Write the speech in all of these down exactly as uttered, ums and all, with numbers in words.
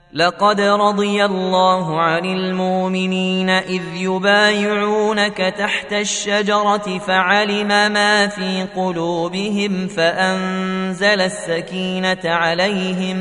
لقد رضي الله عن المؤمنين إذ يبايعونك تحت الشجرة فعلم ما في قلوبهم فأنزل السكينة عليهم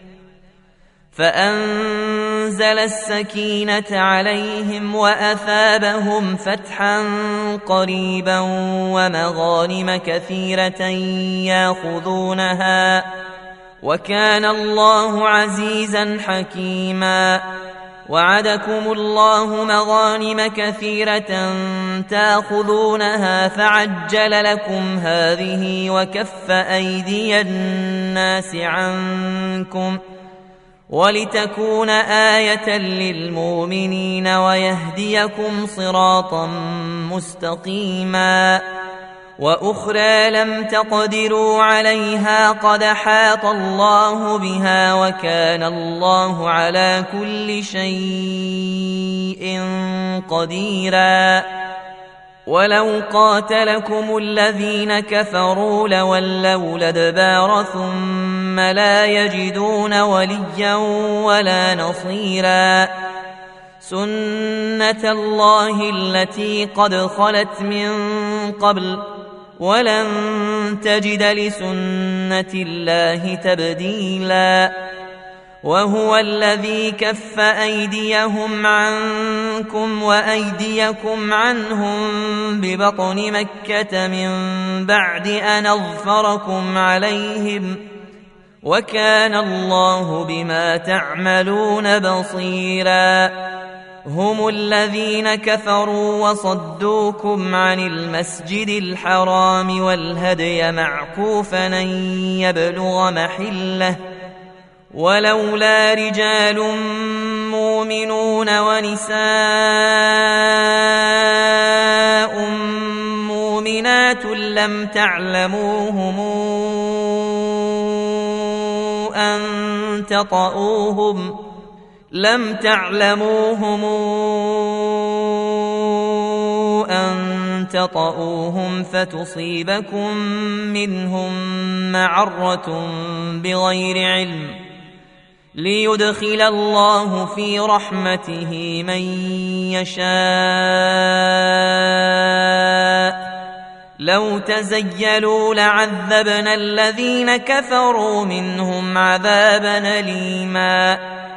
فأنزل السكينة عليهم وأثابهم فتحا قريبا ومغانم كثيرة يأخذونها وكان الله عزيزا حكيما. وعدكم الله مغانم كثيرة تأخذونها فعجل لكم هذه وكف أيدي الناس عنكم ولتكون آية للمؤمنين ويهديكم صراطا مستقيما. وأخرى لم تقدروا عليها قد حاط الله بها وكان الله على كل شيء قديرا. ولو قاتلكم الذين كفروا لولوا الأدبار ثم لا يجدون وليا ولا نصيرا. سنة الله التي قد خلت من قبل ولن تجد لسنة الله تبديلا. وهو الذي كف أيديهم عنكم وأيديكم عنهم ببطن مكة من بعد أن أظفركم عليهم وكان الله بما تعملون بصيرا. هم الذين كفروا وصدوكم عن المسجد الحرام والهدي معكوفا أن يبلغ محله ولولا رجال مؤمنون ونساء مؤمنات لم تعلموهم أن تطؤوهم لم تعلموهم أن تطؤوهم فتصيبكم منهم معرة بغير علم ليدخل الله في رحمته من يشاء. لو تزيلوا لعذبنا الذين كفروا منهم عذابا أليما.